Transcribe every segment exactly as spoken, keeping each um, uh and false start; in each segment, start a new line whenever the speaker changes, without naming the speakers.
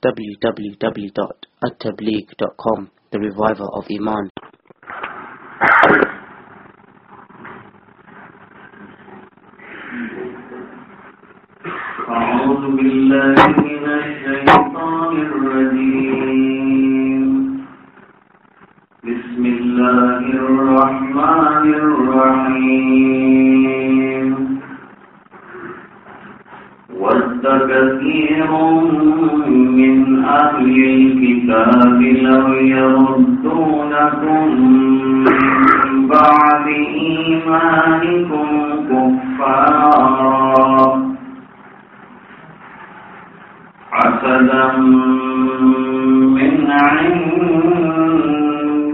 w w w dot at tabligh dot com, the reviver of Iman.
أعوذ بالله من الشيطان الرجيم. بسم الله الرحمن الرحيم. ود كثير من أهل الكتاب لو يردونكم من بعد إيمانكم كفارا حسدا من عند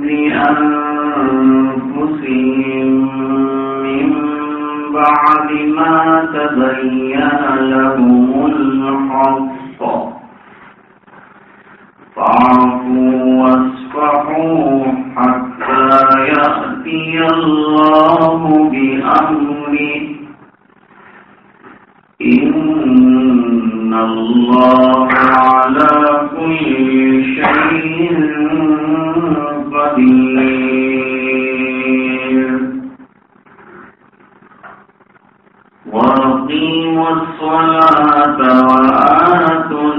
أنفسهم من بعد ما تبين لهم الحق فاعفوا واصفحوا حتى يأتي الله بأمره إن الله على كل شيء قدير. وأقيموا الصلاة وآتوا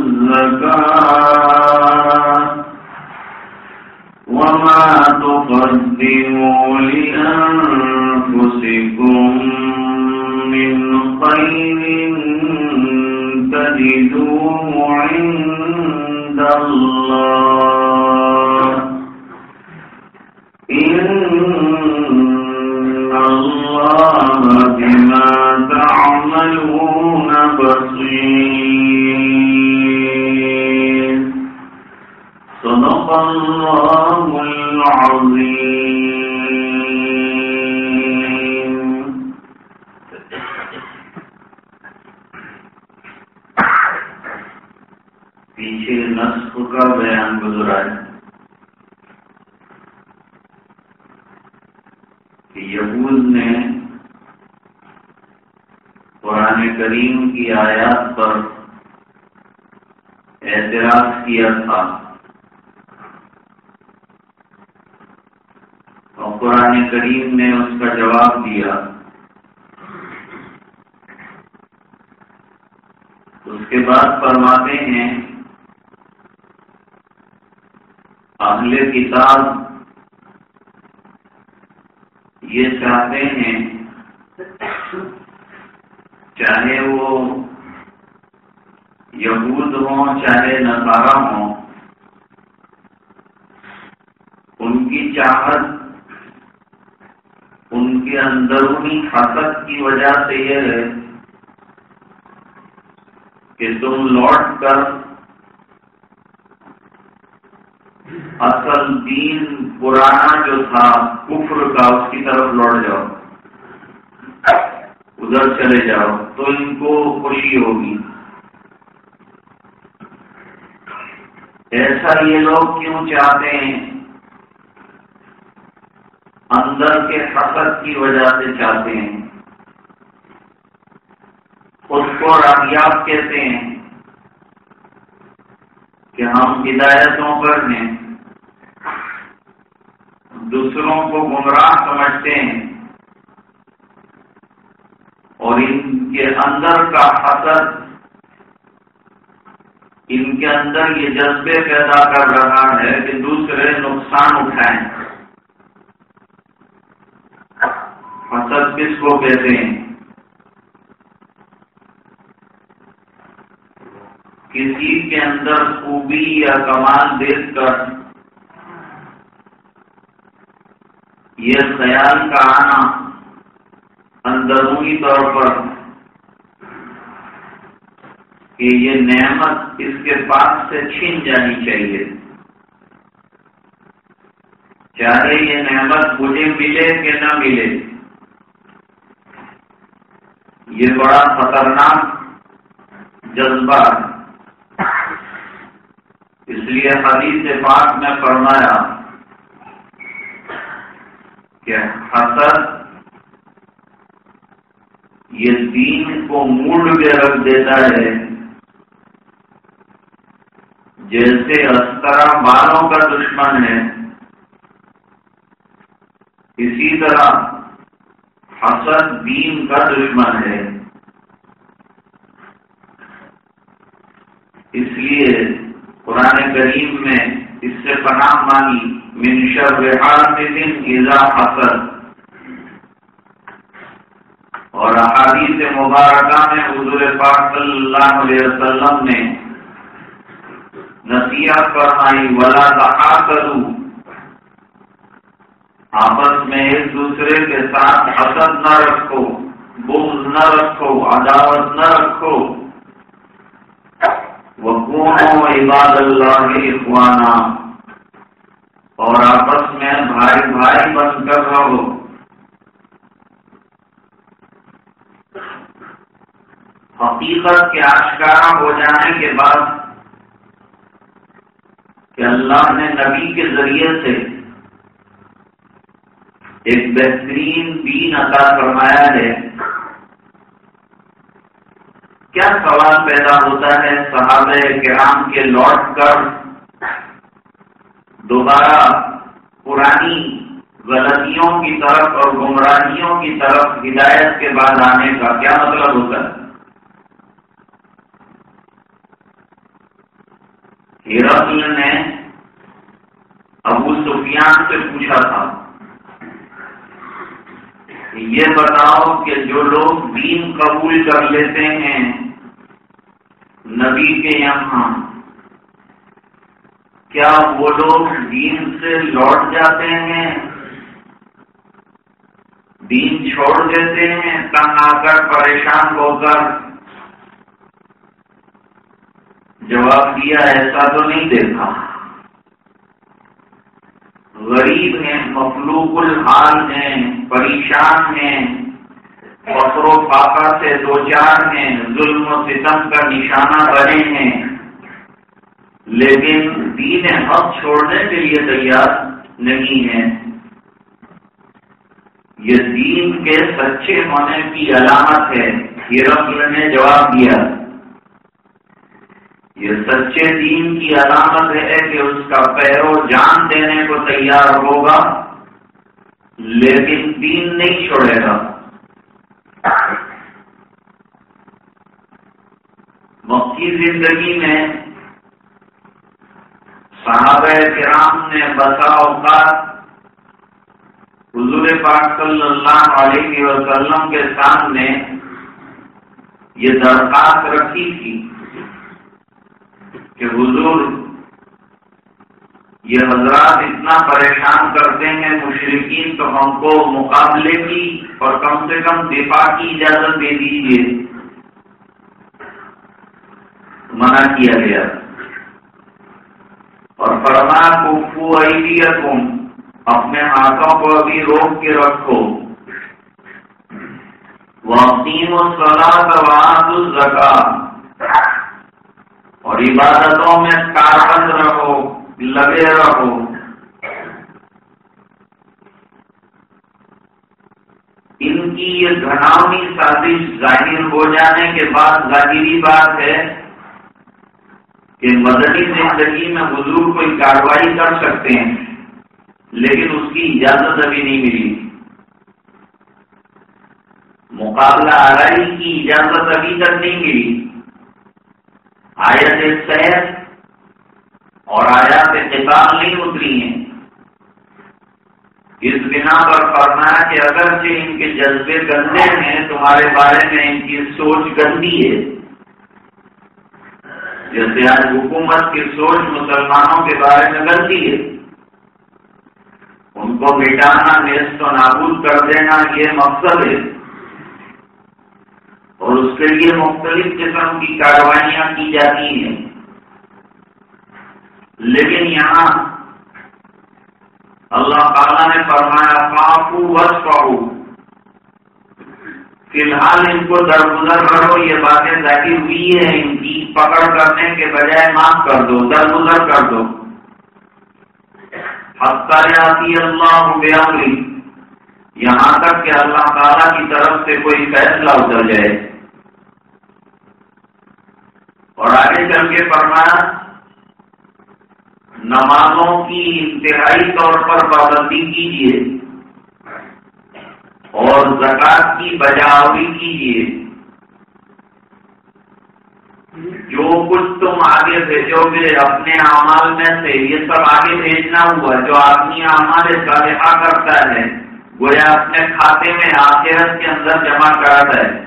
الزكاة وما تقدموا لأنفسكم من خير تجدوه عند الله إن الله بما تعملون بصير. صدق الله العظيم. پیچھے نسخ کا بیان گزرا ہے کہ یہود نے قرآن کریم کی آیات پر اعتراض کیا تھا اور قرآن کریم نے اس کا جواب دیا. اس کے بعد فرماتے ہیں اہل کتاب یہ چاہتے ہیں چاہے وہ یہود ہوں چاہے نصارہ ہوں، ان کی چاہت ان کے اندرونی حسد کی وجہ سے یہ ہے کہ تم لوٹ کر اصل دین پرانا جو تھا کفر کا اس کی طرف لوٹ جاؤ، ادھر چلے جاؤ تو ان کو خوشی ہوگی. ایسا یہ لوگ کیوں چاہتے ہیں؟ اندر کے حسد کی وجہ سے چاہتے ہیں. خود کو راغیاب کہتے ہیں کہ ہم ہدایتوں پر ہیں، دوسروں کو گمراہ سمجھتے ہیں اور ان کے اندر کا حسد ان کے اندر یہ جذبے پیدا کر رہا ہے کہ دوسرے نقصان اٹھائیں. حسد کس کو کہتے ہیں؟ کسی کے اندر خوبی یا کمال دیکھ کر یہ خیال کا آنا اندرونی طور پر کہ یہ نعمت اس کے پاس سے چھین جانی چاہیے، چاہے یہ نعمت مجھے ملے کہ نہ ملے. یہ بڑا خطرناک جذبہ ہے. اس لیے حدیث پاک میں فرمایا کہ حسد یہ دین کو موڑ کے رکھ دیتا ہے جیسے استرا بالوں کا دشمن ہے، اسی طرح حسد دین کا دشمن ہے۔ اس لیے قرآن کریم میں اس سے پناہ مانگی، من شر حاسد اذا حسد، اور احادیث مبارکہ میں حضور پاک صلی اللہ علیہ وسلم نے نصیحت فرمائی، ولا تحاسدوا، آپس میں ایک دوسرے کے ساتھ حسد نہ رکھو، بغض نہ رکھو، عداوت نہ رکھو، وَكُونُوا عِبَادَ اللَّهِ إِخْوَانًا، اور آپس میں بھائی بھائی بن کر رہو۔ حقیقت کے آشکارا ہو جانے کے بعد کہ اللہ نے نبی کے ذریعے سے ایک بہترین دین عطا فرمایا ہے، کیا سوال پیدا ہوتا ہے صحابہ کرام کے لوٹ کر دوبارہ پرانی غلطیوں کی طرف اور گمراہیوں کی طرف ہدایت کے بعد آنے کا کیا مطلب ہوتا ہے؟ ہرقل نے ابو سفیان سے پوچھا تھا، یہ بتاؤ کہ جو لوگ دین قبول کر لیتے ہیں نبی کے یہاں، کیا وہ لوگ دین سے لوٹ جاتے ہیں، دین چھوڑ دیتے ہیں تنگ آ کر، پریشان ہو کر؟ جواب دیا، ایسا تو نہیں دیکھا، غریب ہیں، مخلوق الحال ہیں، پریشان ہیں، فقر و فاقہ سے دوچار ہیں، ظلم و ستم کا نشانہ بنے ہیں، لیکن دین حق چھوڑنے کے لیے تیار نہیں ہیں۔ یہ دین کے سچے ہونے کی علامت ہے۔ ہرقل نے جواب دیا، یہ سچے دین کی علامت ہے کہ اس کا پیرو جان دینے کو تیار ہوگا لیکن دین نہیں چھوڑے گا۔ مکی زندگی میں صحابہ کرام نے بسا اوقات حضور پاک صلی اللہ علیہ وسلم کے سامنے یہ درخواست رکھی تھی کہ حضور، یہ حضرات اتنا پریشان کرتے ہیں مشرکین، تو ہم کو مقابلے کی اور کم سے کم دفاع کی اجازت دے دیجیے۔ منع کیا گیا اور فرمایا، کفو ایدیکم، اپنے ہاتھوں کو ابھی روک کے رکھو، واقیموا الصلاۃ وآتوا الزکاۃ، اور عبادتوں میں کاربند رہو، لگے رہو۔ ان کی یہ گھناؤنی سازش ظاہر ہو جانے کے بعد ظاہری بات ہے کہ مدنی زندگی میں حضور کوئی کارروائی کر سکتے ہیں، لیکن اس کی اجازت ابھی نہیں ملی، مقابلہ آرائی کی اجازت ابھی تک نہیں ملی۔ آیت سیف اور آیات قتال نہیں اتری ہیں، اس بنا پر فرمایا کہ اگرچہ ان کے جذبے گندے ہیں، تمہارے بارے میں ان کی سوچ گندی ہے، جیسے آج حکومت کی سوچ مسلمانوں کے بارے میں گندی ہے، ان کو مٹانا، نیست و نابود کر دینا یہ مقصد ہے، اور اس کے لیے مختلف قسم کی کارروائیاں کی جاتی ہیں۔ لیکن یہاں اللہ تعالیٰ نے فرمایا، فاعفوا واصفحوا، فی الحال ان کو درگزر کرو، یہ باتیں ظاہر ہوئی ہے، ان کی پکڑ کرنے کے بجائے معاف کر دو، درگزر کر دو۔ حتی یاتی اللہ بامرہ، یہاں تک کہ اللہ تعالیٰ کی طرف سے کوئی فیصلہ اتر جائے۔ اور آگے چل کے فرمایا، نمازوں کی انتہائی طور پر پابندی کیجیے اور زکات کی بجاوری کیجیے. جو کچھ تم آگے بھیجو گے اپنے اعمال میں سے یہ سب آگے بھیجنا ہوا. جو آدمی اعمال صالحہ کرتا ہے گویا اپنے کھاتے میں آخرت کے اندر جمع کرتا ہے.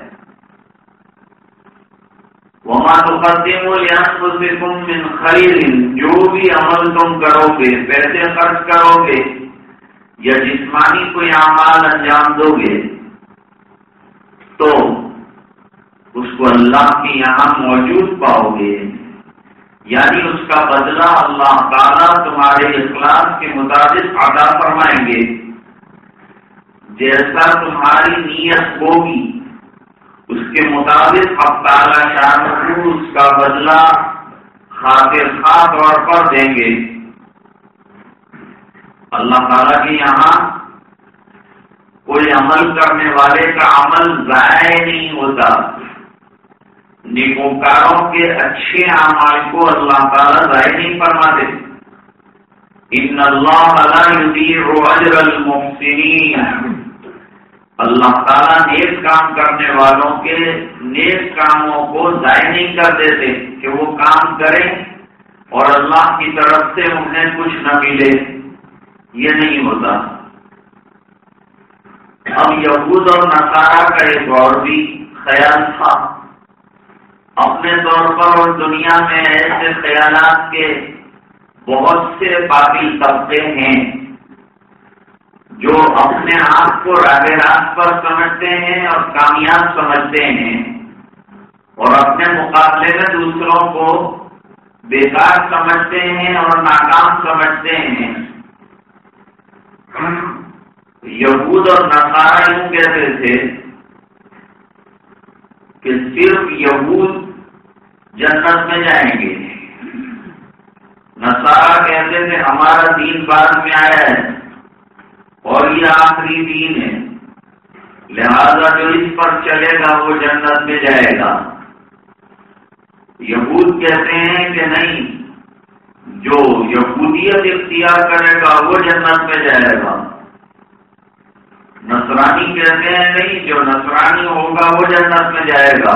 وما تقدموا لانفسکم من خیر، جو بھی عمل تم کرو گے، پیسے خرچ کرو گے یا جسمانی کوئی اعمال انجام دو گے تو اس کو اللہ کے یہاں موجود پاؤ گے. یعنی اس کا بدلہ اللہ تعالیٰ تمہارے اخلاص کے مطابق عطا فرمائیں گے. جیسا تمہاری نیت ہوگی اس کے مطابق اب تعالیٰ شان اس کا بدلہ خاطر خواہ طور پر دیں گے. اللہ تعالیٰ کے یہاں کوئی عمل کرنے والے کا عمل ضائع نہیں ہوتا. نیکوکاروں کے اچھے اعمال کو اللہ تعالیٰ ضائع نہیں فرماتے. ان اللہ لا یضیع اجر المحسنین، اللہ تعالیٰ نیک کام کرنے والوں کے نیک کاموں کو ضائع نہیں کر دیتے کہ وہ کام کریں اور اللہ کی طرف سے انہیں کچھ نہ ملے. یہ نہیں ہوتا. اب یہود اور نصارہ کا ایک اور بھی خیال تھا. اپنے طور پر اور دنیا میں ایسے خیالات کے بہت سے باقی طبقے ہیں جو اپنے آپ کو راہ راست پر سمجھتے ہیں اور کامیاب سمجھتے ہیں اور اپنے مقابلے میں دوسروں کو بیکار سمجھتے ہیں اور ناکام سمجھتے ہیں. یہود اور نصارہ یوں کہتے تھے کہ صرف یہود جنت میں جائیں گے. نصارہ کہتے تھے ہمارا دین بعد میں آیا ہے اور یہ آخری دین ہے، لہذا جو اس پر چلے گا وہ جنت میں جائے گا. یہود کہتے ہیں کہ نہیں، جو یہودیت اختیار کرے گا وہ جنت میں جائے گا. نصرانی کہتے ہیں نہیں، جو نصرانی ہوگا وہ جنت میں جائے گا.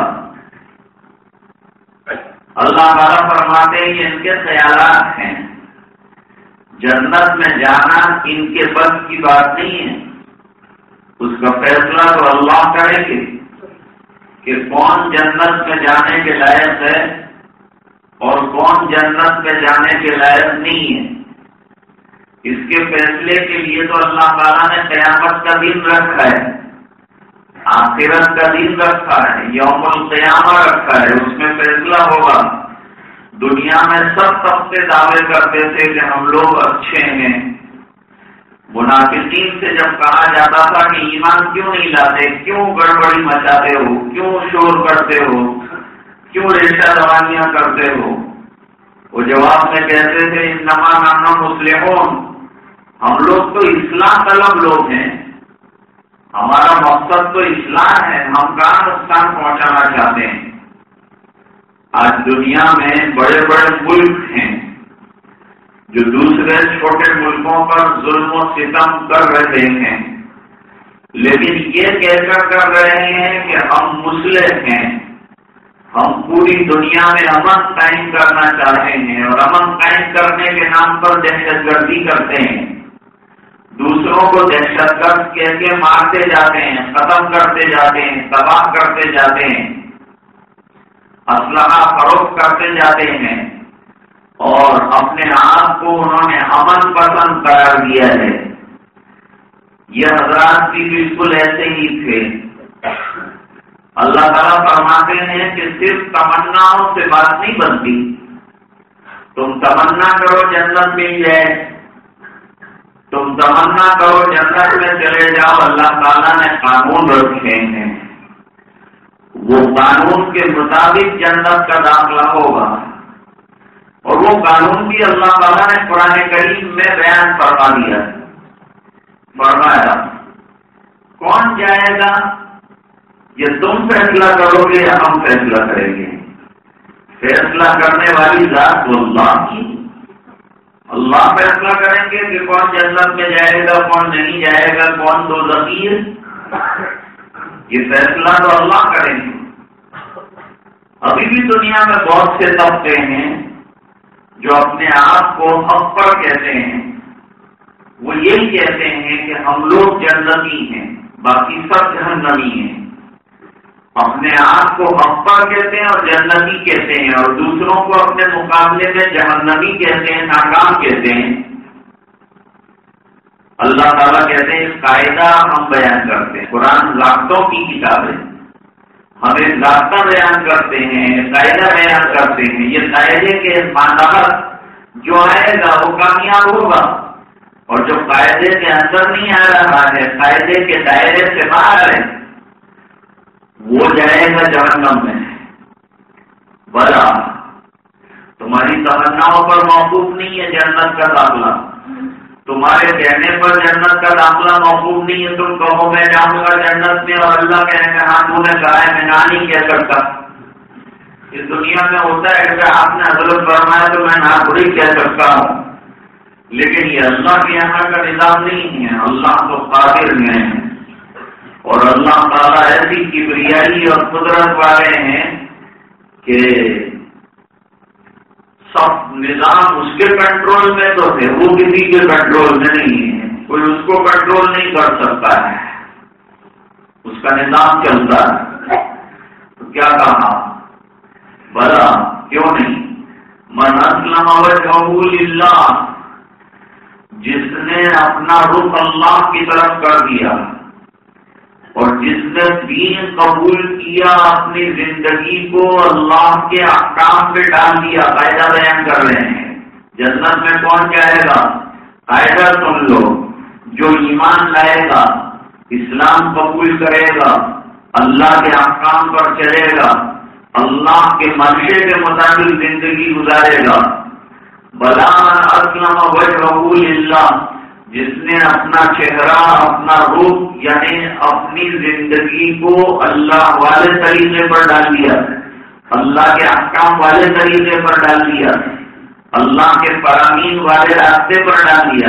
اللہ تعالیٰ فرماتے ہیں کہ ان کے خیالات ہیں. جنت میں جانا ان کے بس کی بات نہیں ہے. اس کا فیصلہ تو اللہ کرے گے کہ کون جنت میں جانے کے لائق ہے اور کون جنت میں جانے کے لائق نہیں ہے. اس کے فیصلے کے لیے تو اللہ تعالیٰ نے قیامت کا دن رکھا ہے، آخرت کا دن رکھا ہے، یوم القیامہ رکھا ہے. اس میں فیصلہ ہوگا. دنیا میں سب طبقے دعوے کرتے تھے کہ ہم لوگ اچھے ہیں. منافقین سے جب کہا جاتا تھا کہ ایمان کیوں نہیں لاتے، کیوں گڑبڑی مچاتے ہو، کیوں شور کرتے ہو، کیوں ریشہ روانیاں کرتے ہو، وہ جواب میں کہتے تھے انما نحن مسلمون، ہم لوگ تو اصلاح طلب لوگ ہیں، ہمارا مقصد تو اصلاح ہے، ہم کہاں نقصان پہنچانا چاہتے ہیں. آج دنیا میں بڑے بڑے ملک ہیں جو دوسرے چھوٹے ملکوں پر ظلم و ستم کر رہے ہیں، لیکن یہ کہہ کر کر رہے ہیں کہ ہم مسلم ہیں، ہم پوری دنیا میں امن قائم کرنا چاہتے ہیں اور امن قائم کرنے کے نام پر دہشت گردی کرتے ہیں. دوسروں کو دہشت گرد کہہ کے مارتے جاتے ہیں، ختم کرتے جاتے ہیں، تباہ کرتے جاتے ہیں، اسلحہ فروخت کرتے جاتے ہیں اور اپنے آپ کو انہوں نے امن پسند قرار دیا ہے. یہ حضرات بھی بالکل ایسے ہی تھے. اللہ تعالیٰ فرماتے ہیں کہ صرف تمناؤں سے بات نہیں بنتی. تم تمنا کرو جنت مل جائے، تم تمنا کرو جنت میں چلے جاؤ. اللہ تعالیٰ نے قانون رکھے ہیں، وہ قانون کے مطابق جنت کا داخلہ ہوگا اور وہ قانون بھی اللہ تعالیٰ نے قرآن کریم میں بیان فرما دیا. فرمایا کون جائے گا یہ تم فیصلہ کرو گے یا ہم فیصلہ کریں گے. فیصلہ کرنے والی ذات اللہ کی، اللہ فیصلہ کریں گے کہ کون جنت میں جائے گا، کون نہیں جائے گا، کون دوزخی ہے، یہ فیصلہ تو اللہ کریں گے۔ ابھی بھی دنیا میں بہت سے طبقے ہیں جو اپنے آپ کو حق پر کہتے ہیں، وہ یہی کہتے ہیں کہ ہم لوگ جنتی ہیں، باقی سب جہنمی ہیں۔ اپنے آپ کو حق پر کہتے ہیں اور جنتی کہتے ہیں، اور دوسروں کو اپنے مقابلے میں جہنمی کہتے ہیں، ناکام کہتے ہیں۔ اللہ تعالیٰ کہتے ہیں اس قاعدہ ہم بیان کرتے ہیں، قرآن ضابطوں کی کتاب ہے، ہم ایک ضابطہ بیان کرتے ہیں، قاعدہ بیان کرتے ہیں، یہ قاعدے کے ماتحت جو آئے گا وہ کامیاب ہوگا، اور جو قاعدے کے اندر نہیں آ رہا ہے، قاعدے کے دائرے سے باہر ہے، وہ جائے گا جہنم میں۔ بلا تمہاری تمناؤں پر موقوف نہیں ہے جنت کا داخلہ، تمہارے کہنے پر جنت کا داخلہ موقوف نہیں ہے۔ تم کہو میں جاؤں گا جنت میں، اور اللہ کہنے کا ہاں تو نے کہا ہے میں نہ نہیں کہہ سکتا۔ اس دنیا میں ہوتا ہے کہ آپ نے حضرت فرمایا تو میں نہ تھوڑی کہہ سکتا ہوں، لیکن یہ اللہ کے یہاں کا نظام نہیں ہے۔ اللہ تو قادر ہیں، اور اللہ تعالیٰ ایسی کبریائی اور قدرت والے ہیں کہ سب نظام اس کے کنٹرول میں تو ہے، وہ کسی کے کنٹرول میں نہیں ہے، کوئی اس کو کنٹرول نہیں کر سکتا ہے، اس کا نظام چلتا ہے۔ تو کیا کہا؟ بلا کیوں نہیں؟ من اسلم وجہہ للہ، جس نے اپنا رخ اللہ کی طرف کر دیا، اور جس نے دین قبول کیا، اپنی زندگی کو اللہ کے احکام پہ ڈال دیا۔ قاعدہ بیان کر رہے ہیں، جنت میں کون جائے گا؟ قاعدہ سن لو، جو ایمان لائے گا، اسلام قبول کرے گا، اللہ کے احکام پر چلے گا، اللہ کے منشے کے مطابق زندگی گزارے گا۔ بلا اسلم وجہہ للہ، جس نے اپنا چہرہ، اپنا روح، یعنی اپنی زندگی کو اللہ والے طریقے پر ڈال دیا، اللہ کے احکام والے طریقے پر ڈال دیا، اللہ کے فرامین والے راستے پر ڈال دیا،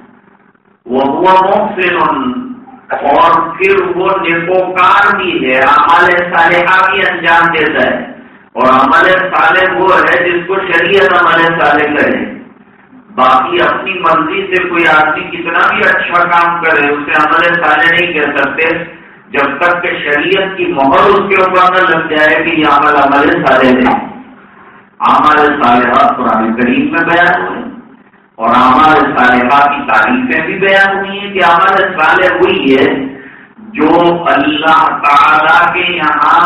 وہ محسن، اور پھر وہ نیکوکار بھی ہے، اعمال صالحہ بھی انجام دیتا ہے، اور عمل صالح وہ ہے جس کو شریعت عمل صالح کرے۔ باقی اپنی مرضی سے کوئی آدمی کتنا بھی اچھا کام کرے اسے عمل صالح نہیں کہہ سکتے، جب تک کہ شریعت کی مہر اس کے اوپر نہ لگ جائے کہ یہ عمل عمل صالح ہے۔ اعمال صالحہ قرآن کریم میں بیان ہوئے، اور اعمال صالحہ کی تعریفیں بھی بیان ہوئی ہیں کہ عمل صالح ہوئی ہے جو اللہ تعالی کے یہاں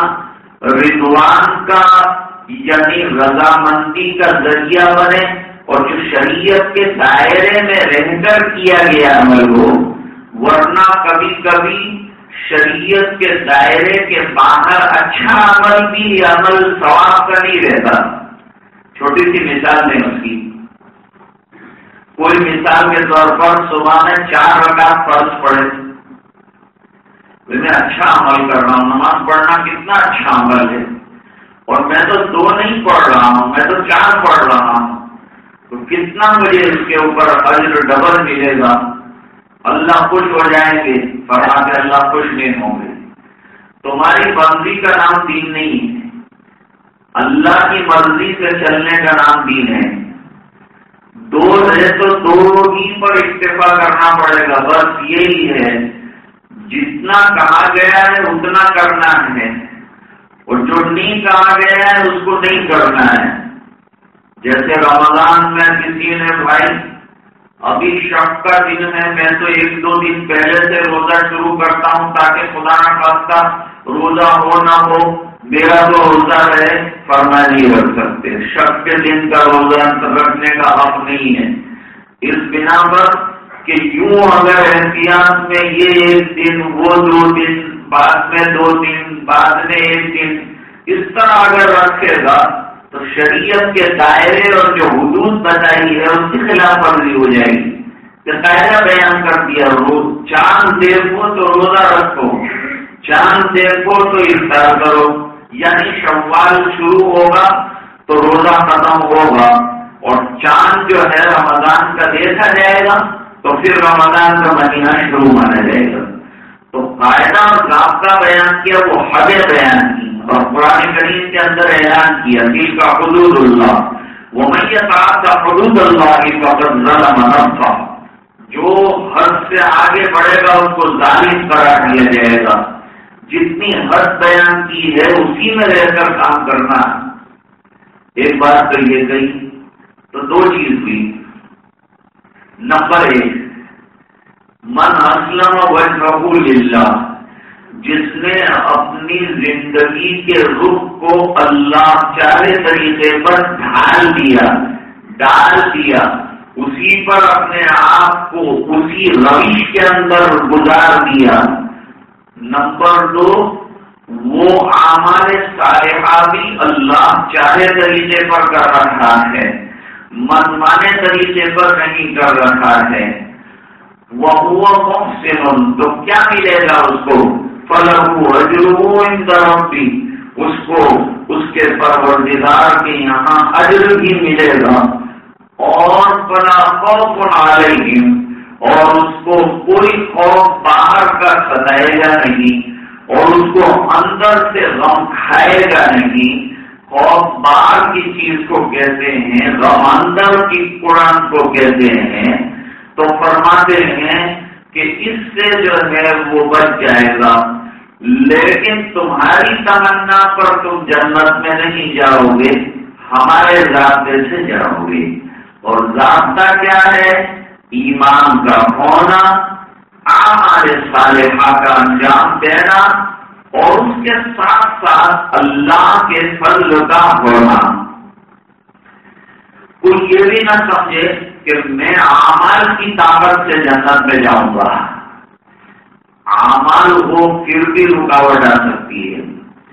رضوان کا یعنی رضامندی کا ذریعہ بنے، اور جو شریعت کے دائرے میں رہ کر کیا گیا عمل ہو، ورنہ کبھی کبھی شریعت کے دائرے کے باہر اچھا عمل بھی عمل ثواب کا نہیں رہتا۔ چھوٹی سی مثال دیں اس کی، کوئی مثال کے طور پر صبح میں چار رکعت فرض پڑھے، میں اچھا عمل کر رہا ہوں، نماز پڑھنا کتنا اچھا عمل ہے، اور میں تو دو نہیں پڑھ رہا ہوں، میں تو چار پڑھ رہا ہوں، تو کتنا مجھے اس کے اوپر اجر ڈبل ملے گا، اللہ خوش ہو جائیں گے، فرما کے اللہ خوش نہیں ہوں گے۔ تمہاری مرضی کا نام دین نہیں ہے، اللہ کی مرضی سے چلنے کا نام دین ہے۔ دو ہے تو دو ہی پر اکتفا کرنا پڑے گا، بس یہی ہے، جتنا کہا گیا ہے اتنا کرنا ہے، اور جو نہیں کہا گیا ہے اس کو نہیں کرنا ہے۔ جیسے رمضان میں کسی نے بھائی ابھی شک کا دن ہے، میں تو ایک دو دن پہلے سے روزہ شروع کرتا ہوں تاکہ خدا نہ خواستہ روزہ ہو نہ ہو میرا تو روزہ رہے، فرما نہیں رکھ سکتے، شک کے دن کا روزہ رکھنے کا حق نہیں ہے، اس بنا پر کہ یوں اگر احتیاط میں یہ ایک دن، وہ دو دن، بعد میں دو دن، بعد میں ایک دن، اس طرح اگر رکھے گا تو شریعت کے دائرے اور جو حدود بتائی ہے اس کی خلاف ورزی ہو جائے گی۔ کہ قاعدہ بیان کر دیا، چاند دیکھو تو روزہ رکھو، چاند دیکھو تو افطار کرو، یعنی شوال شروع ہوگا تو روزہ ختم ہوگا، اور چاند جو ہے رمضان کا دیکھا جائے گا تو پھر رمضان کا مہینہ شروع مانا جائے گا. تو قاعدہ اور ضابطہ بیان کیا، وہ حد بیان کی، اور قرآن کریم کے اندر اعلان کیا تلک کا حدود اللہ ومن یتعدی حدود اللہ فقد ظلم نفسہ، جو حد سے آگے بڑھے گا اس کو ظالم قرار دیا جائے گا. جتنی حد بیان کی ہے اسی میں رہ کر کام کرنا. ایک بات تو یہ گئی تو دو چیز ہوئی. نمبر ایک، من اسلم وجہہ للہ، جس نے اپنی زندگی کے رخ کو اللہ چاہے طریقے پر ڈھال دیا ڈال دیا اسی پر اپنے آپ کو اسی روش کے اندر گزار دیا. نمبر دو، وہ اعمال صالحہ بھی اللہ چاہے طریقے پر کر رہا ہے، منمانے طریقے پر نہیں کر رہا ہے. وَهُوَ مُحْسِنٌ، تو کیا ملے گا اس کو؟ فَلَهُ أَجْرُهُ عِندَ رَبِّهِ، اس کو اس کے پروردگار کے یہاں اجر بھی ملے گا. اور فَلَا خَوْفٌ عَلَيْهِمْ، اور اس کو کوئی خوف باہر کا ستائے گا نہیں، اور اس کو اندر سے غم کھائے گا نہیں. خوف باہر کی چیز کو کہتے ہیں، غم اندر کی قرآن کو کہتے ہیں. تو فرماتے ہیں کہ اس سے جو ہے وہ بچ جائے گا. لیکن تمہاری تمنا پر تم جنت میں نہیں جاؤ گے، ہمارے ضابطے سے جاؤ گے. اور ضابطہ کیا ہے؟ ایمان کا ہونا، اعمال صالحہ کا انجام دینا، اور اس کے ساتھ ساتھ اللہ کے فضل کا ہونا. کوئی یہ بھی نہ سمجھے کہ میں اعمال کی طاقت سے جنت میں جاؤں گا. اعمال وہ پھر بھی رکاوٹ آ سکتی ہے.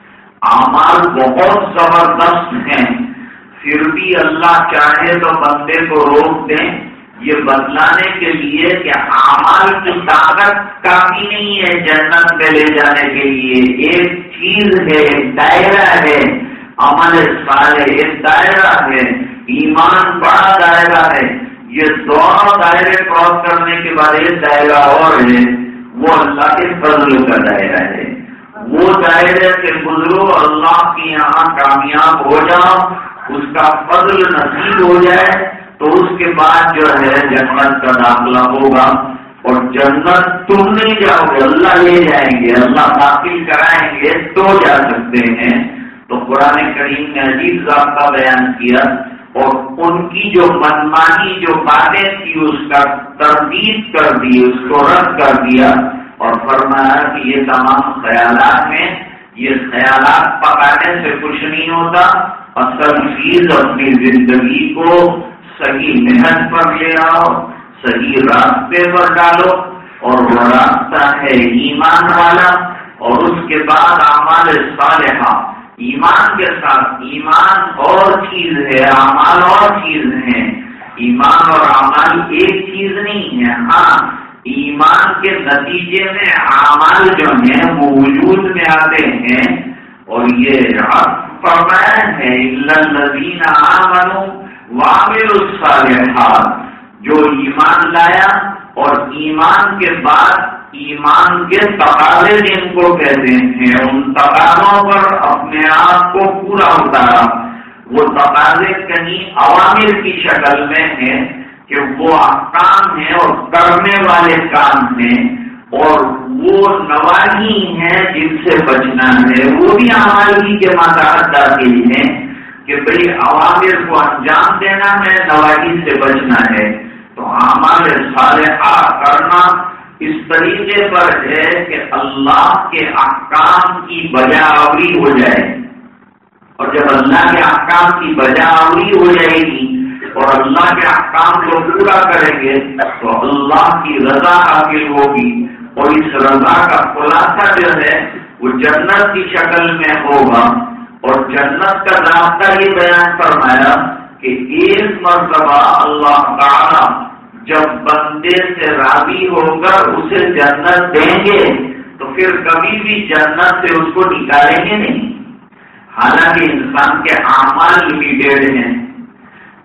اعمال بہت زبردست ہیں، پھر بھی اللہ چاہے تو بندے کو روک دیں، یہ بتلانے کے لیے کہ اعمال کی طاقت کافی نہیں ہے جنت میں لے جانے کے لیے. ایک چیز ہے، ایک دائرہ ہے، عمل صالح ایک دائرہ ہے، ایمان بڑا دائرہ ہے. یہ دونوں دائرے کراس کرنے کے بعد ایک دائرہ اور ہے، وہ اللہ کے فضل کا دائرہ ہے. وہ دائرے سے گزرو، اللہ کے یہاں کامیاب ہو جاؤ، اس کا فضل نصیب ہو جائے تو اس کے بعد جو ہے جنت کا داخلہ ہوگا. اور جنت تم نہیں جاؤ گے، اللہ لے جائیں گے، اللہ داخل کرائیں گے تو جا سکتے ہیں. تو قرآن کریم نے عجیب ضابطہ بیان کیا، اور ان کی جو منمانی جو باتیں تھی اس کا تردید کر دی، اس کو رد کر دیا، اور فرمایا کہ یہ تمام خیالات ہیں، یہ خیالات پکانے سے کچھ نہیں ہوتا. اصل چیز اپنی زندگی کو صحیح محنت پر لے آؤ، صحیح راستے پر ڈالو، اور وہ راستہ ہے ایمان والا. اور اس کے بعد اعمال صالحہ. ایمان کے ساتھ ایمان اور چیز ہے، اعمال اور چیز ہیں. ایمان اور اعمال ایک چیز نہیں ہے. ہاں، ایمان کے نتیجے میں اعمال جو ہیں وہ وجود میں آتے ہیں. اور یہ فرمایا ہے الا الذین آمنوا وعملوا الصالحات، جو ایمان لایا اور ایمان کے بعد ایمان کے تقاضے جن کو کہتے ہیں ان تقاضوں پر اپنے آپ کو پورا اتارا. وہ تقاضے کہیں عوامر کی شکل میں ہیں کہ وہ احکام ہیں اور کرنے والے کام ہیں، اور وہ نواہی ہیں جن سے بچنا ہے، وہ بھی اعمال کی جماعت داخل ہیں کہ بھئی عوامر کو انجام دینا ہے، نواہی سے بچنا ہے. تو اعمال صالحہ کرنا اس طریقے پر ہے کہ اللہ کے احکام کی بجاوری ہو جائے. اور جب اللہ کے احکام کی بجاوری ہو جائے گی اور اللہ کے احکام کو پورا کریں گے تو اللہ کی رضا حاصل ہوگی. اور اس رضا کا خلاصہ جو ہے وہ جنت کی شکل میں ہوگا. اور جنت کا راستہ یہ بیان فرمایا کہ ایک مرتبہ اللہ تعالی جب بندے سے راضی ہو کر اسے جنت دیں گے تو پھر کبھی بھی جنت سے اس کو نکالیں گے نہیں. حالانکہ انسان کے اعمال لمیٹیڈ ہیں،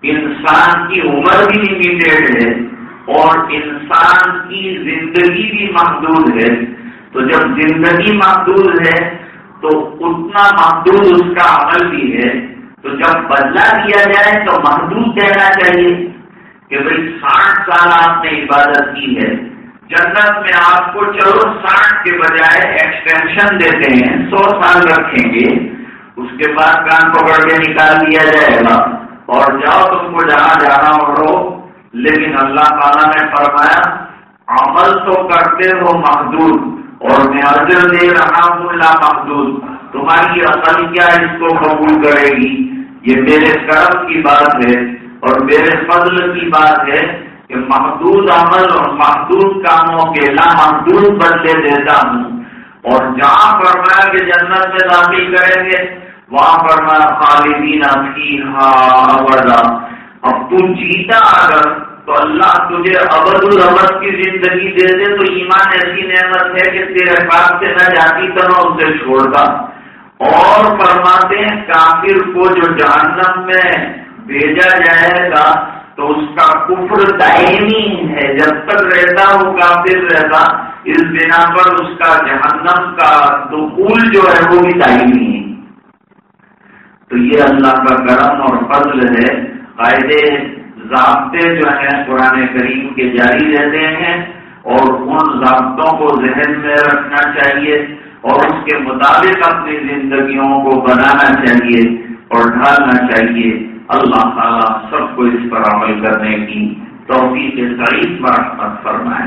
انسان کی عمر بھی لمیٹیڈ ہے اور انسان کی زندگی بھی محدود ہے. تو جب زندگی محدود ہے تو اتنا محدود اس کا عمل بھی ہے. تو جب بدلہ دیا جائے تو محدود دینا چاہیے کہ بھئی ساٹھ سال آپ نے عبادت کی ہے. جنت میں آپ کو چلو ساٹھ کے بجائے ایکسٹینشن دیتے ہیں، سو سال رکھیں گے، اس کے بعد کان پکڑ کے نکال دیا جائے گا اور جاؤ تم کو جہاں جانا ہو رو. لیکن اللہ تعالیٰ نے فرمایا عمل تو کرتے ہو محدود اور میں اجر دے رہا ہوں لا محدود. تمہاری عقل کیا اس کو قبول کرے گی؟ یہ میرے کرم کی بات ہے اور میرے فضل کی بات ہے کہ محدود عمل اور محدود کاموں کے لا محدود بدلے دیتا ہوں. اور جہاں فرمایا کہ جنت میں داخل کریں گے وہاں فرمایا خالدین فیہا ابدا. اب تو جیتا اگر تو اللہ تجھے ابد الابد کی زندگی دے دے تو ایمان ایسی نعمت ہے کہ تیرے پاس سے نہ جاتی تو نہ اسے چھوڑتا. اور فرماتے ہیں کافر کو جو جہنم میں بھیجا جائے گا تو اس کا کفر دائمی ہے، جب تک رہتا وہ کافر رہتا. اس بنا پر اس کا جہنم کا دخول جو ہے وہ بھی دائمی ہے. تو یہ اللہ کا کرم اور فضل ہے. قاعدے ضابطے جو ہیں قرآن کریم کے جاری رہتے ہیں اور ان ضابطوں کو ذہن میں رکھنا چاہیے اور اس کے مطابق اپنی زندگیوں کو بنانا چاہیے اور ڈھالنا چاہیے. اللہ تعالیٰ سب کو اس پر عمل کرنے کی توفیق سعید برحمت فرمائے.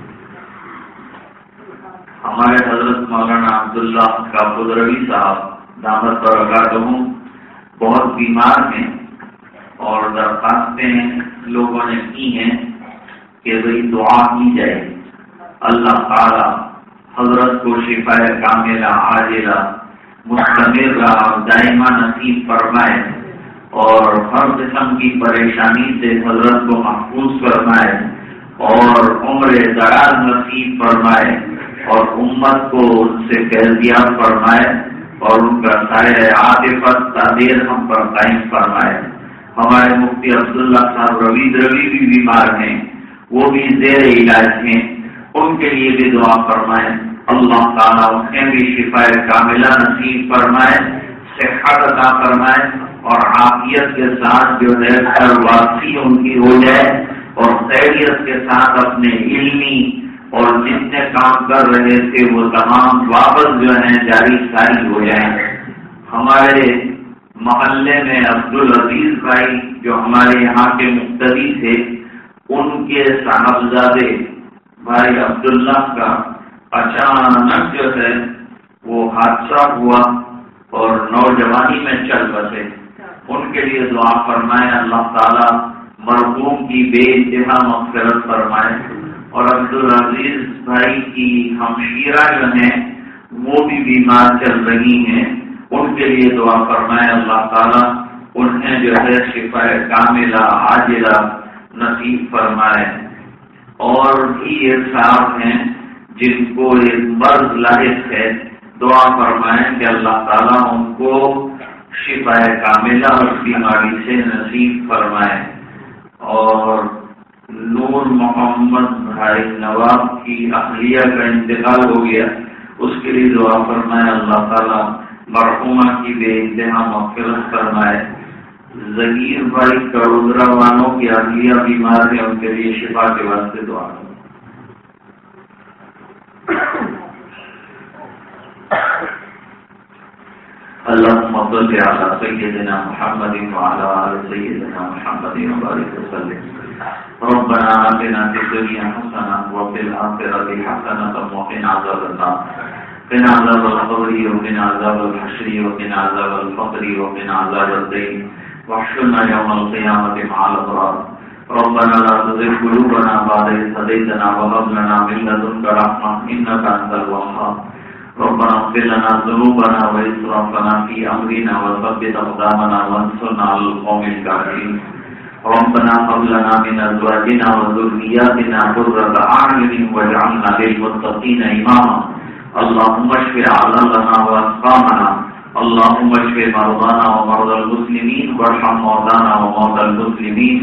ہمارے حضرت مولانا عبداللہ کا خدروی صاحب دامت برکاتہ بہت بیمار ہیں اور درخواستیں لوگوں نے کی ہیں کہ بھئی دعا کی جائے. اللہ تعالی حضرت کو شفا کاملہ عاجلہ مستمرہ اور دائمہ نصیب فرمائے اور ہر قسم کی پریشانی سے حضرت کو محفوظ فرمائے اور عمر دراز نصیب فرمائے اور امت کو ان سے فیضیاب فرمائے اور ان کا سایہ عاطفت تعبیر ہم پر قائم فرمائے. ہمارے مفتی عبداللہ صاحب روی روی بھی بیمار ہیں، وہ بھی زیر علاج ہیں، ان کے لیے بھی دعا فرمائے. اللہ تعالیٰ انہیں بھی شفا کاملہ نصیب فرمائے، صحت عطا فرمائے اور عافیت کے ساتھ جو ہے گھر واپسی ان کی ہو جائے اور خیریت کے ساتھ اپنے علمی اور جتنے کام کر رہے تھے وہ تمام واپس جو ہیں جاری ساری ہو جائیں. ہمارے محلے میں عبدالعزیز بھائی جو ہمارے یہاں کے مقتدی تھے، ان کے صاحبزادے بھائی عبداللہ کا اچانک جو ہے وہ حادثہ ہوا اور نوجوانی میں چل بسے. ان کے لیے دعا فرمائے اللہ تعالیٰ مرحوم کی بے انتہا مغفرت فرمائے. اور عبدالعزیز بھائی کی ہمشیرہ جو ہیں وہ بھی بیمار چل رہی ہیں، ان کے لیے دعا فرمائے اللہ تعالیٰ انہیں جو ہے شفا کاملہ عاجلہ نصیب فرمائے. اور بھی یہ صاحب ہیں جن کو ایک مرض لاحق ہے، دعا فرمائیں کہ اللہ تعالیٰ ان کو شفا کاملہ اس بیماری سے نصیب فرمائے. اور نور محمد بھائی نواب کی اہلیہ کا انتقال ہو گیا، اس کے لیے دعا فرمائے اللہ تعالیٰ مرحومہ کی بے انتہا مغفرت فرمائے. ظہیر بھائی کڑودرا والوں کی اہلیہ بیمار ہے، ان کے لیے شفا کے واسطے دعا کریں. اللهم صل على سيدنا محمد وعلى آل سيدنا محمد وبارك وسلم. ربنا آتنا في الدنيا حسنة وفي الآخرة حسنة وقنا عذاب النار. قنا عذاب القبر وقنا عذاب الحشر وقنا عذاب الفقر وقنا عذاب الدين واحشرنا يوم القيامة مع الأبرار. ربنا لا تزغ قلوبنا بعد إذ هديتنا وهب لنا من لدنك رحمة إنك أنت الوهاب. ربنا اغفر لنا ذنوبنا وإسرافنا في أمرنا وثبت أقدامنا وانصرنا على القوم الكافرين. ربنا هب لنا من أزواجنا وذرياتنا قرة أعين واجعلنا للمتقين إماما. اللهم اشف أعلالنا وأسقامنا. اللهم اشف مرضانا ومرضى المسلمين وارحم موتانا وموتى المسلمين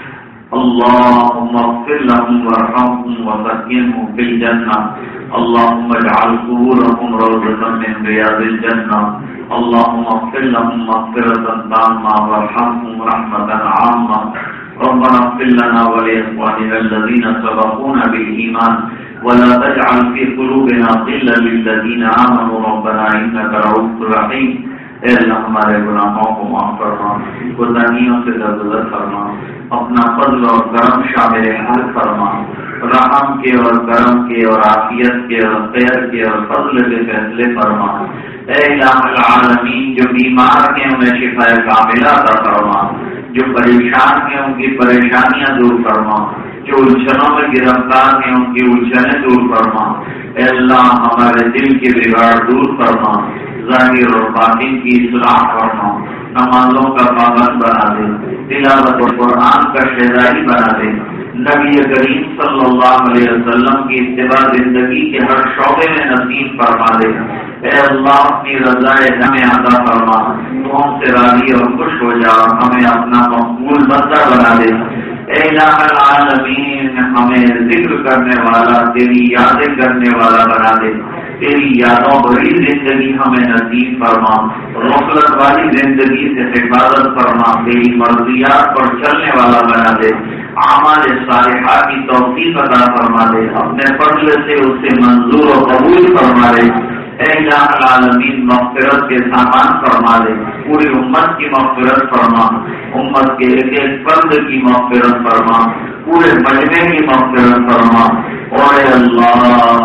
اللهم اغفر لهم وارحمهم وسكنهم في الجنة اللهم اجعل قبورهم روضة من رياض الجنة اللهم اغفر لهم مغفرة تامة وارحمهم رحمة عامة ربنا اغفر لنا ولإخواننا الذين سبقونا بالإيمان ولا تجعل في قلوبنا غلا للذين آمنوا ربنا إنك رؤوف رحيم اے اللہ ہمارے گناہوں کو معاف فرما، کوتاہیوں سے درگزر فرما، اپنا فضل اور کرم شامل حل فرما، رحم کے اور کرم کے اور عافیت کے اور خیر کے اور فضل کے فیصلے فرما۔ اے الہ العالمین، جو بیمار ہیں انہیں شفا کاملہ عطا فرما، جو پریشان ہیں ان کی پریشانیاں دور فرما، جو الجھنوں میں گرفتار ہیں ان کی الجھنیں دور فرما۔ اے اللہ ہمارے دل کے بگاڑ دور فرما، ظاہر اور باطن کی اصلاح فرما، نمازوں کا پابند بنا دے، تلاوت قرآن کا شہزادی بنا دے، نبی کریم صلی اللہ علیہ وسلم کی اتباع زندگی کے ہر شعبے میں نصیب فرما دے۔ اے اللہ اپنی رضا ہمیں عطا فرما، تو ہم سے راضی اور خوش ہو جا، ہمیں اپنا مقبول بندہ بنا دے۔ اے الہ العالمین، ہمیں ذکر کرنے والا، تیری یادیں کرنے والا بنا دے، تیری یادوں بھری زندگی ہمیں نصیب فرما، غفلت والی زندگی سے حفاظت فرما، تیری مرضیات پر چلنے والا بنا دے، اعمال صالحہ کی توفیق عطا فرما دے، اپنے فضل سے اسے منظور و قبول فرما دے۔ اے الہ العالمین، مغفرت کے سامان فرما دے، پوری امت کی مغفرت فرما، امت کے ایک ایک فرد کی مغفرت فرما، پورے مجمع کی مغفرت فرما۔ اور اے اللہ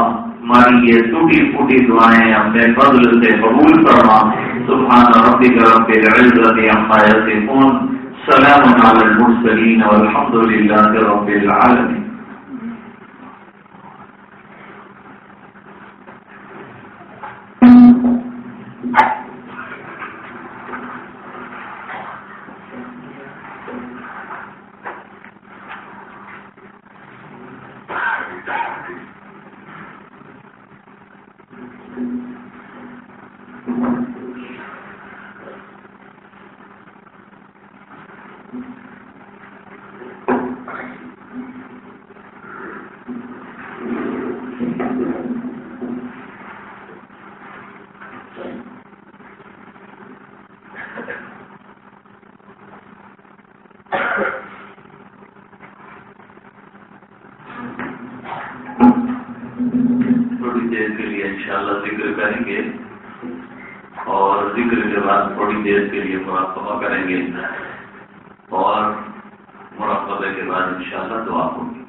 ہماری یہ ٹوٹی پھوٹی دعائیں اپنے فضل سے قبول فرما۔ سبحان ربک رب العزۃ عما یصفون، سلام علی المرسلین والحمد للہ رب العالمین۔ تھوڑی دیر کے لیے انشاءاللہ ذکر کریں گے اور ذکر کے بعد تھوڑی دیر کے لیے مراقبہ کریں گے اور مراقبے کے بعد انشاءاللہ دعا ہوگی۔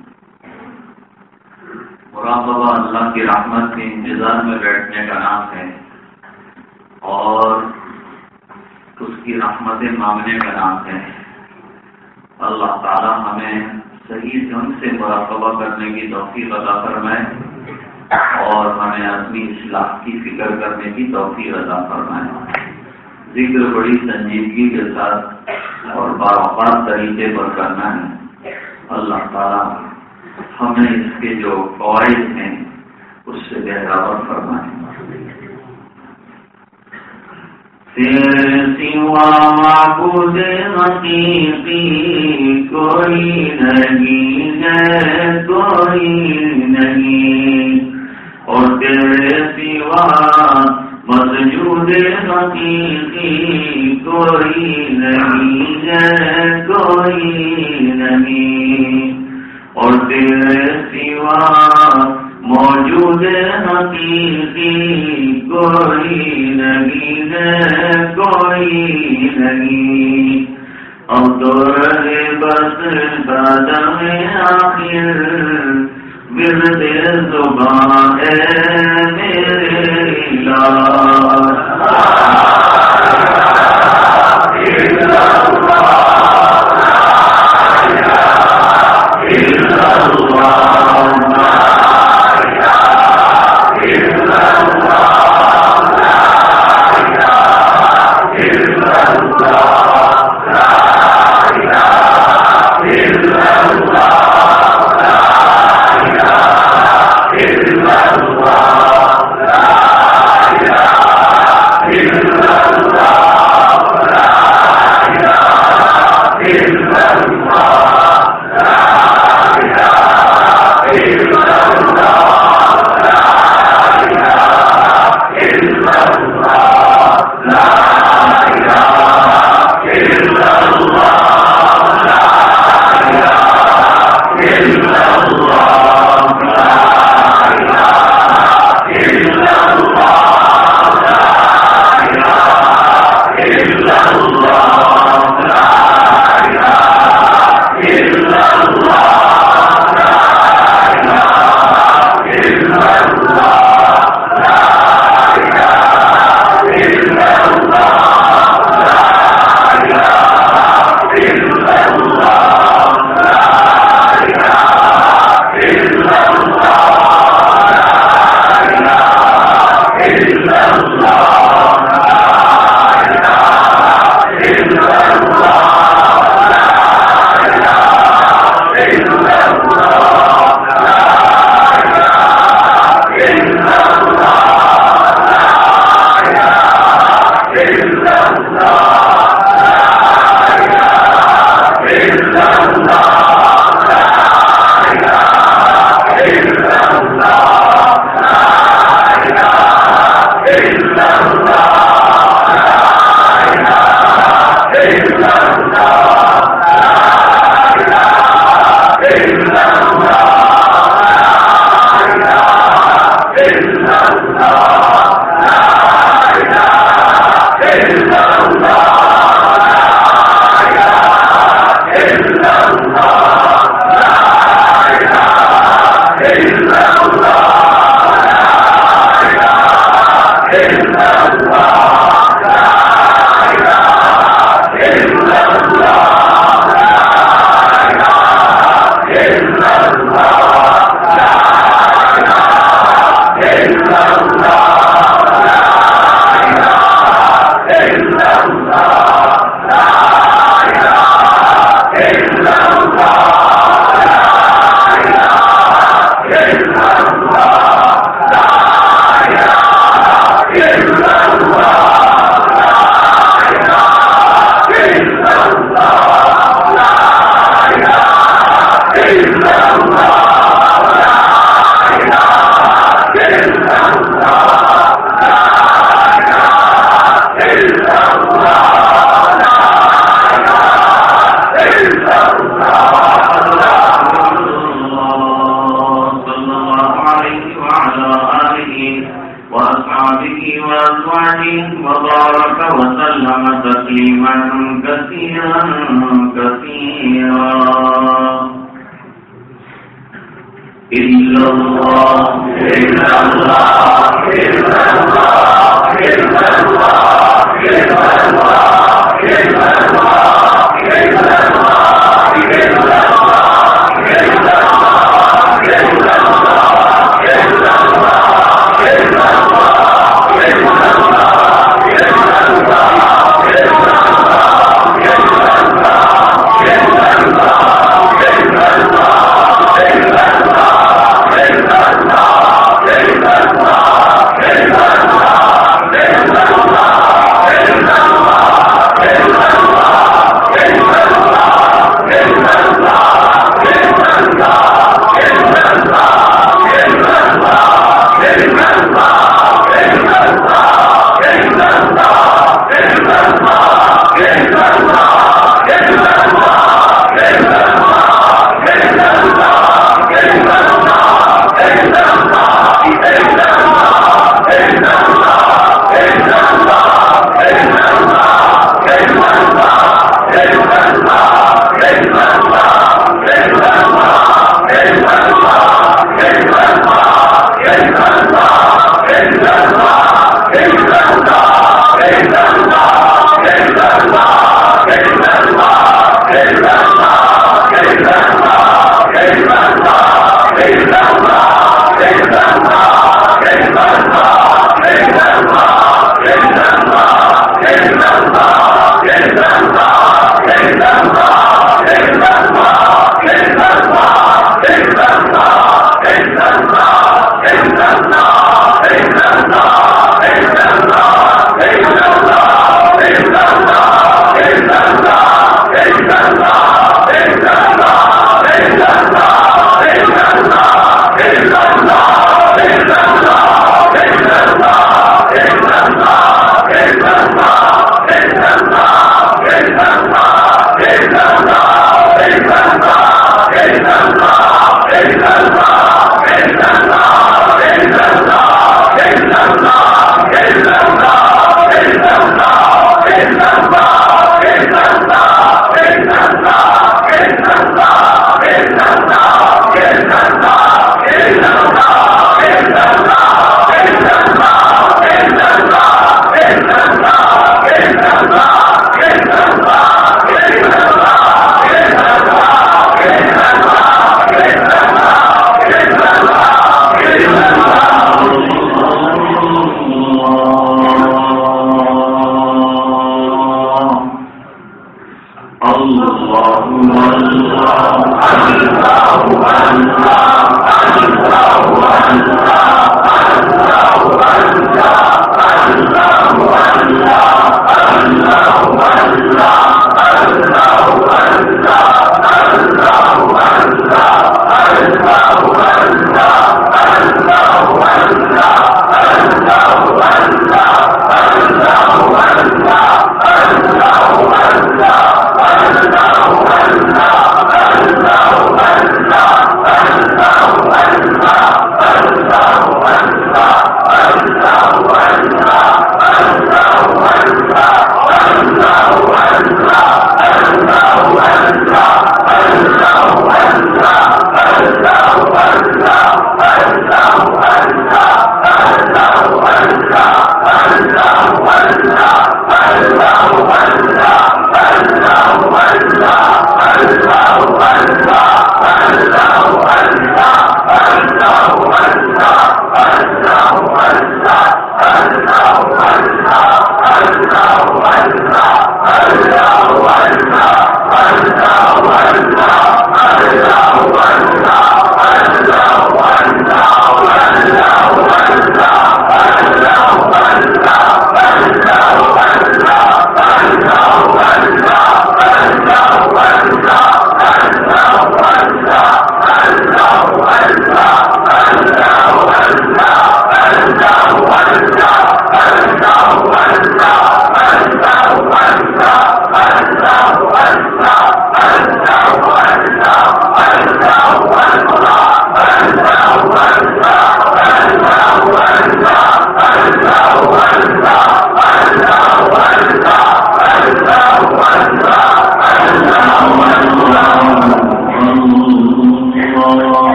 مراقبہ اللہ کی رحمت کے انتظار میں بیٹھنے کا نام ہے اور اس کی رحمتیں مانگنے کا نام ہے۔ اللہ تعالی ہمیں صحیح ڈھنگ سے مراقبہ کرنے کی توفیق عطا فرمائے اور ہمیں اپنی اصلاح کی فکر کرنے کی توفیق عطا فرمائے۔ ذکر بڑی سنجیدگی کے ساتھ اور باوقار طریقے پر کرنا ہے۔ اللہ تعالیٰ ہمیں اس کے جو فوائد ہیں اس سے بہراور فرمائے۔ تیرے سوا معبود حقیقی کوئی نہیں ہے، کوئی نہیں، اور تیرے سوا مسجود حقیقی کوئی نہیں ہے، کوئی نہیں، اور تیرے سوا موجود حقیقی کوئی نہیں ہے، کوئی نہیں، اب تو رہے بس قدم آخر ورد زبان ہے میرے
اللہ
تسليما كثيرا كثيرا إلا الله إلا الله إلا الله إلا الله إلا الله إلا الله إلا الله إلا Allah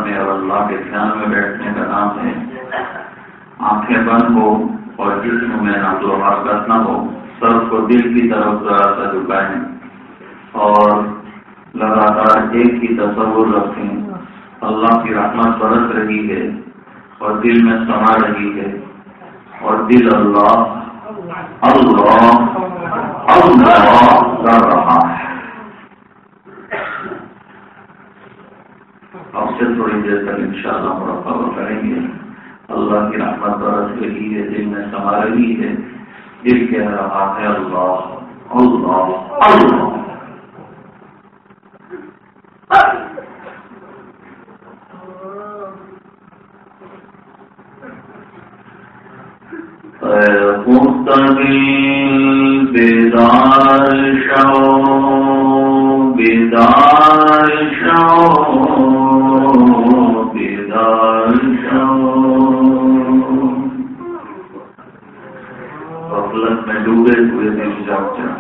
میں اور اللہ کے دھیان میں بیٹھنے کا نام ہے. آنکھیں بند ہو اور جسم میں نقل و حرکت نہ ہو. سر کو دل کی طرف ذرا سا جھکائیں اور لگاتار ایک ہی تصور رکھیں. اللہ کی رحمت برس رہی ہے اور دل میں سما رہی ہے اور دل اللہ اللہ اللہ کر رہا ہے. اب سے تھوڑی دیر تک انشاءاللہ مراقبہ کریں گے. اللہ کی رحمت برس رہی ہے، دل میں سما رہی ہے، دل کہہ رہا ہے اللہ اللہ اللہ. مستقل بیدار شو بیدار شو بیدار شو. غفلت میں ڈوبے ہوئے دل جاگ جا.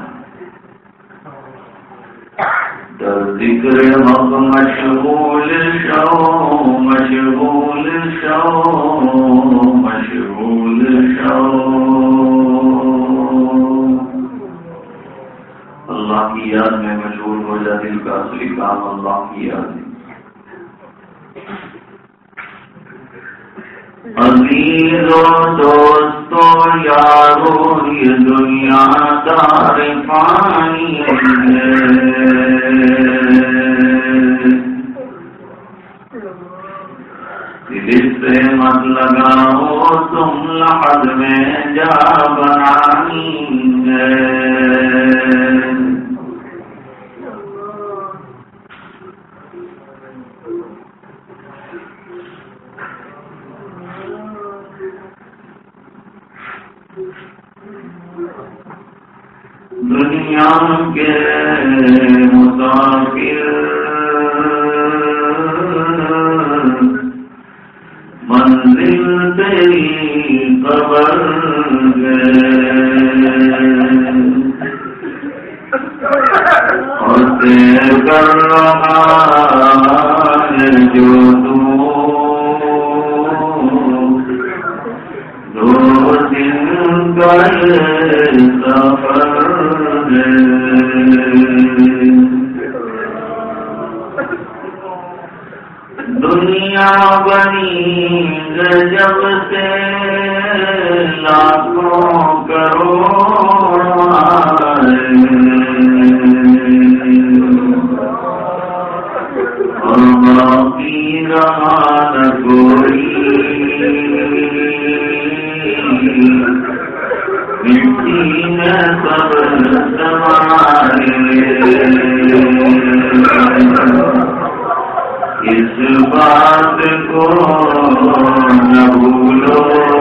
در ذکر حق مشغول شو مشغول شو مشغول شو. اللہ کی یاد میں مشغول ہو جا. دل کا اصلی کام اللہ کی یاد ہے. عزیزو دوستو یارو یہ دنیا دار پانی ہے. دل سے مت لگاؤ تم لحظ میں جا بنانی ہے. دنیا کے مسافر منزل تیری قبر ہے اور تیر کر رہا ہے جو تو دو دن کا سفر. دنیا بنی جب سے لاکھوں کروڑ اور باقی رہا نہ کوئی مٹی میں سب سمائے. اس بات کو نہ بھولو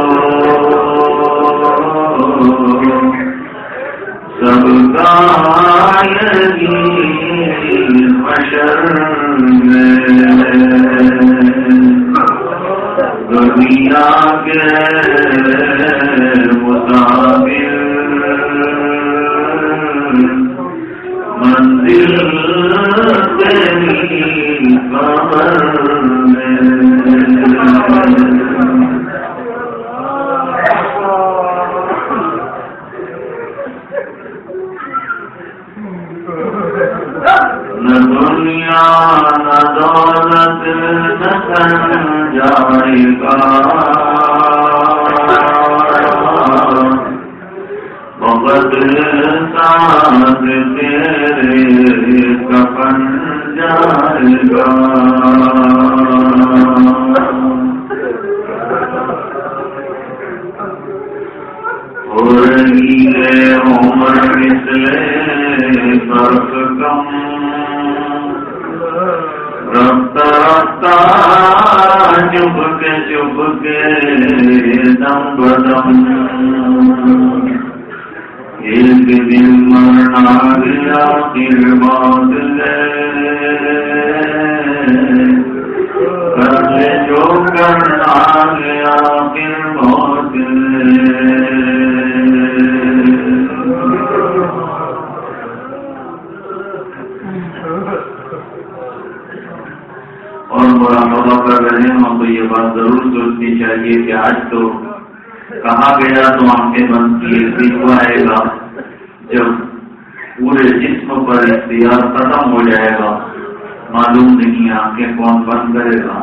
سب کا یہی حشر میں. دنیا کے مسافر منزل تیری قبر میں. نہ دنیا نہ دولت نہ جائے گا بغد ساتھ تیرے کفن جائے گا. ہو رہی ہے عمر مثل برف کم رفتہ رفتہ چپ کے چپ کے دم بدم. ایک دن مرنا گیا پھر بات لے جو کرنا گیا پھر بہت اور مراقبہ کر سوچنی چاہیے کہ آج تو کہاں گیا تو آنکھیں بند کیے، دن آئے گا جب پورے جسم پر اختیار ختم ہو جائے گا، معلوم نہیں آنکھیں کون بند کرے گا۔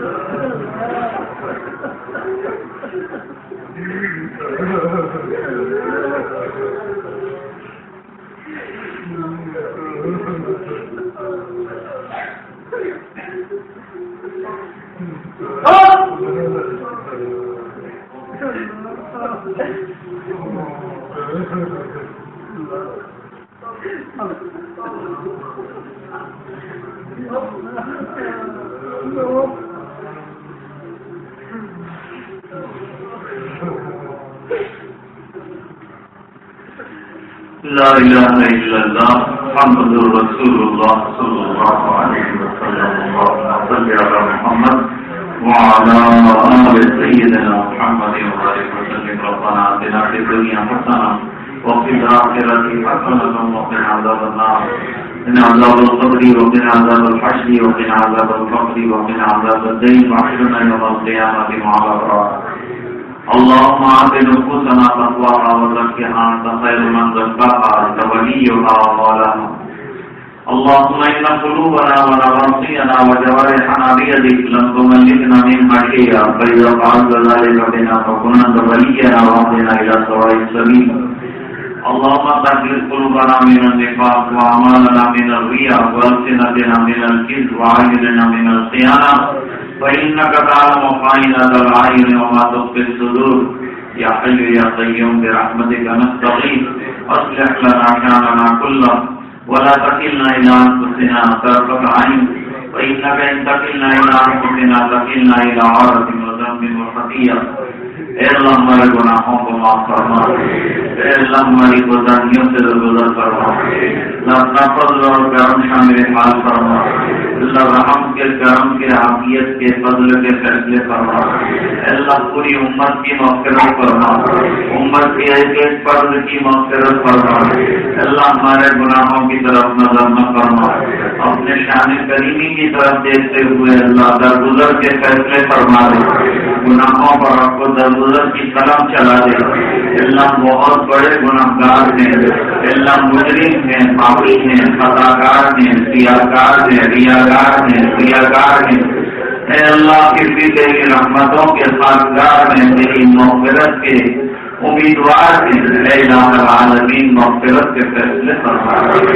لا الہ الا اللہ محمد رسول اللہ صلی اللہ علیہ وسلم۔ اللهم صل علی محمد وعلى آل سيدنا محمد وبارك وسلم۔ ربنا آتنا في الدنيا حسنة وفي الآخرة حسنة وقنا عذاب النار، قنا عذاب القبر وقنا عذاب الحشر وقنا عذاب الفقر وقنا عذاب الدين واحشرنا يوم القيامة مع الأبرار۔ اللهم آت نفوسنا تقواها وزكها أنت خير من زكاها أنت وليها ومولاها۔ اللهم إن قلوبنا ونواصينا وجوارحنا بيدك لم تملكنا منها شيئا، فإذا فعلت ذلك بنا فكن أنت ولينا واهدنا إلى سواء السبيل۔ اللهم طهر قلوبنا من النفاق وأعمالنا من الرياء وألسنتنا من الكذب وأعيننا من الخيانة، فإنك تعلم خائنة الأعين وما تخفي الصدور۔ يا حي يا قيوم برحمتك نستغيث، أصلح لنا شأننا كله ولا تكلنا إلى أنفسنا طرفة عين، فإنك إن تكلنا إلى أنفسنا تكلنا إلى عارة وذنب وخطيئة۔ اے اللہ ہمارے گناہوں کو معاف فرما، اے اللہ ہماری گزاریوں سے درگزر فرما، اللہ اپنا فضل اور کرم شامل حال فرما، اللہ رحم کے کرم کے عافیت کے فضل کے فیصلے فرما، اے اللہ پوری امت کی مغفرت فرما، امت کے ایک ایک فرد کی مغفرت فرما، اے اللہ ہمارے گناہوں کی طرف نظر نہ فرما، اپنے شان کریمی کی طرف دیکھتے ہوئے اللہ درگزر کے فیصلے فرما دے، گناہوں پر آپ کو درگزر کی قلم چلا دے۔ اللہ بہت بڑے گناہگار ہیں، اللہ مجرم ہیں، پاپی ہیں، خطاکار ہیں، سیاکار ہیں، ریاکار ہیں، ریاکار ہیں۔ اے اللہ پھر بھی تیری رحمتوں کے خاصگار ہیں، تیری مغفرت کے امیدوار ہیں۔ اے الہ العالمین مغفرت کے فیصلے فرما۔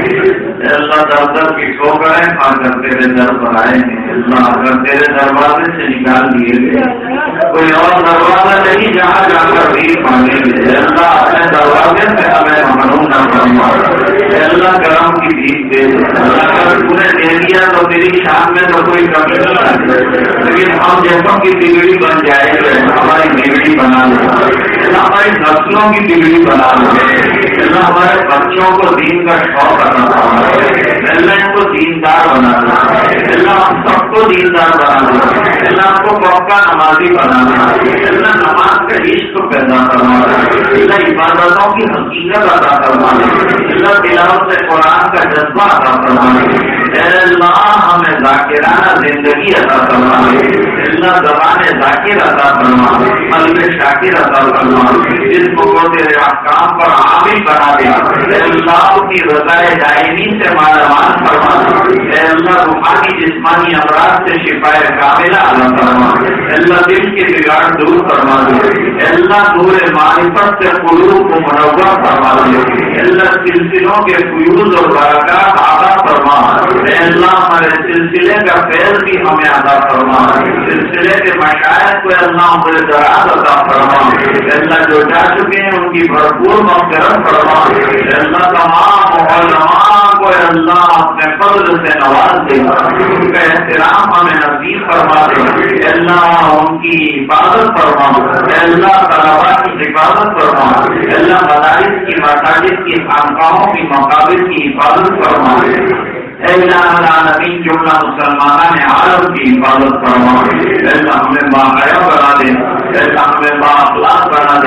اے اللہ در در کی ٹھوکریں کھا کر تیرے در پر آئے ہیں، اللہ اگر تیرے دروازے سے نکال دیے گئے کوئی اور دروازہ نہیں جہاں جا کر بھی مانگیں گے، اللہ اپنے دروازے سے ہمیں محروم نہ فرما۔ اے اللہ کرم کی بھیک دے، اللہ اگر تو نے دے دیا تو تیری شان میں تو کوئی کمی نہیں آتی، لیکن ہم جیسوں کی بگڑی بن جائے گا، ہماری بگڑی بنا لے، ہماری نسلوں کی بگڑی بنا لے، اللہ ہمارے بچوں کو دین کا شوق عطا فرما، اللہ ان کو دیندار بنا دے، اللہ ہم سب کو دیندار بنا دے، اللہ ہم کو پکا نمازی بنا دے، اللہ نماز کا عشق پیدا کروا دے، اللہ عبادتوں کی حقیقت عطا کروا دے، اللہ تلاوت قرآن کا جذبہ عطا کروا دے، اے اللہ ہمیں ذاکرانہ زندگی عطا فرما دے، اللہ زبان ذاکر عطا فرما دے، قلب شاکر عطا فرما دے، جسم کو تیرے احکام پر عامل بنا دے، اے اللہ کی رضائے دائمی سے مالا مال فرما دے، اے اللہ روحانی جسمانی امراض سے شفا کاملہ عطا فرما دے، اے اللہ دل کے بگاڑ دور فرما دے، اے اللہ نور معرفت سے قلوب کو منور فرما دے، اے اللہ سلسلوں کے فیوز اور برکات عطا فرما، اے اللہ ہمارے سلسلے کا فیض بھی ہمیں عطا فرما، سلسلے کے مشائخ کو اللہ عمر دراز عطا فرما، اے اللہ جو جا چکے ہیں ان کی بھرپور مغفرت فرما، اے اللہ تمام علماء کو اے اللہ اپنے فضل سے نواز دے، ان کا احترام ہمیں نصیب فرما دے، اے اللہ ان کی حفاظت فرما، اے اللہ طلباء کی حفاظت فرما، اے اللہ مدارس کی مساجد کی خانقاہوں کی مقابر کی حفاظت فرما، اے الہ العالمین جملہ مسلمانان عالم کی حفاظت فرما، اے اللہ ہمیں باحیا بنا دے، اے اللہ ہمیں بااخلاق بنا دے،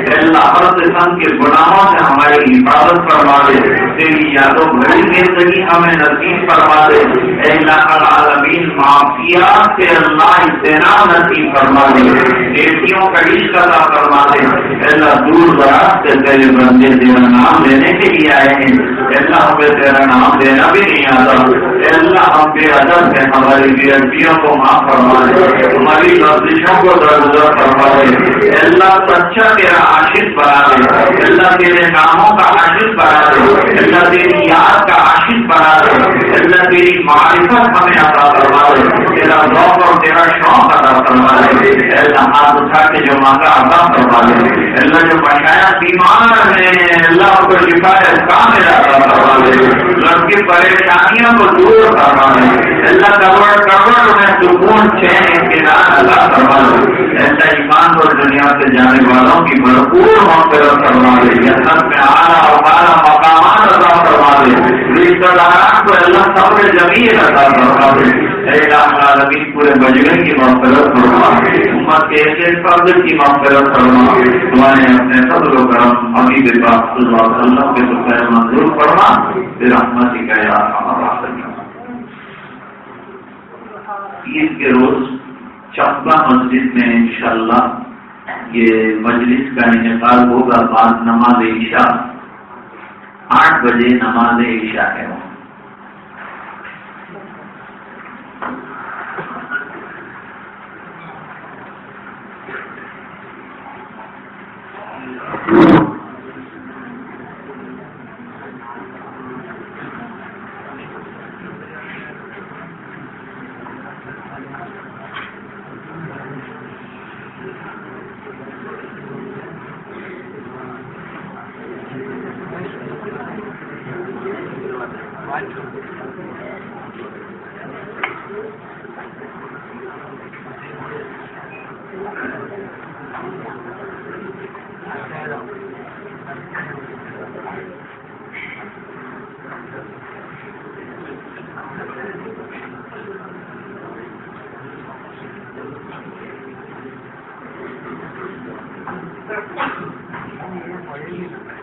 اللہ ہر قسم کے گناہوں سے ہماری حفاظت فرما دے، تیری یادوں بھری زندگی ہمیں نصیب فرما دے، اے اللہ العالمین معافیات سے اللہ اجتناب نصیب فرما دے، نیکیوں کا عشق عطا فرما دے، اللہ دور دراز سے تیرے بندے تیرا نام لینے کے لیے آئے ہیں، اللہ ہمیں تیرا نام لینا بھی نہیں آتا، اللہ ہم بے ادب ہے، ہماری بے ادبیوں کو معاف فرما دے، ہماری لفظوں کو درگزر فرما دے، اللہ سچا تیرا عاشق بنا دے، اللہ تیرے ناموں کا عاشق بنا دے، اللہ تیری یاد کا عاشق بنا دے، اللہ تیری معرفت ہمیں عطا فرما دے، تیرا ذوق اور تیرا شوق عطا فرما دے، اللہ ہاتھ اٹھا کے جو مانگا عطا فرما دے، اللہ جو مشائخ بیمار ہیں اللہ کو شفایت کامل عطا فرما دے، رب کی پریشانیوں کو دور فرما دے، اللہ کروڑ کروڑ میں سکون چین اطمینان عطا فرما دے، اللہ ایمان اور دنیا سے جانے والوں کی بھرپور مغفرت فرما دے، جنت میں اعلیٰ اور اعلیٰ مقامات عطا فرما دے، رشتہ داران کو اللہ صبر جمیل عطا فرما دے، اے العالمین پورے بجرگ کی مغفرت فرما، امت کے ایک ایک فرد کی مغفرت فرما، تمہارے اپنے فضل و کرم حبیب پاک صلی اللہ علیہ وسلم کے تو منظور فرما، برحمتک یا ارحم الراحمین۔ عید کے روز چپا مسجد میں انشاءاللہ یہ مجلس کا انعقاد ہوگا، بعد نماز عشاء آٹھ بجے نماز عشاء ہے۔
Thank you.